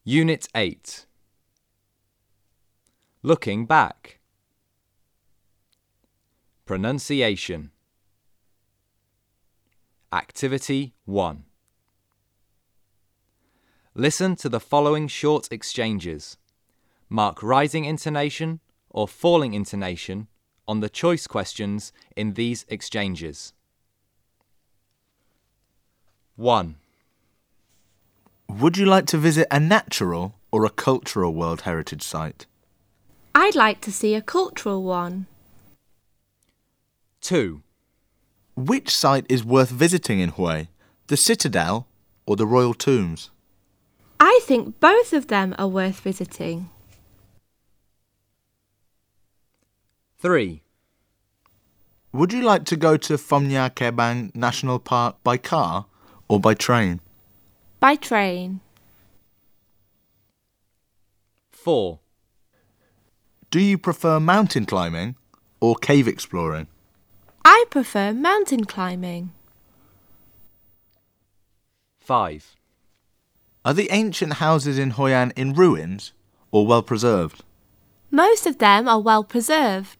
Unit 8. Looking back. Pronunciation. Activity 1. Listen to the following short exchanges. Mark rising intonation or falling intonation on the choice questions in these exchanges. 1. Would you like to visit a natural or a cultural World Heritage Site? I'd like to see a cultural one. 2. Which site is worth visiting in Hue, the Citadel or the Royal Tombs? I think both of them are worth visiting. 3. Would you like to go to Phom Nha Kebang National Park by car or by train? By train. 4. Do you prefer mountain climbing or cave exploring? I prefer mountain climbing. 5. Are the ancient houses in Hoi An in ruins or well preserved? Most of them are well preserved.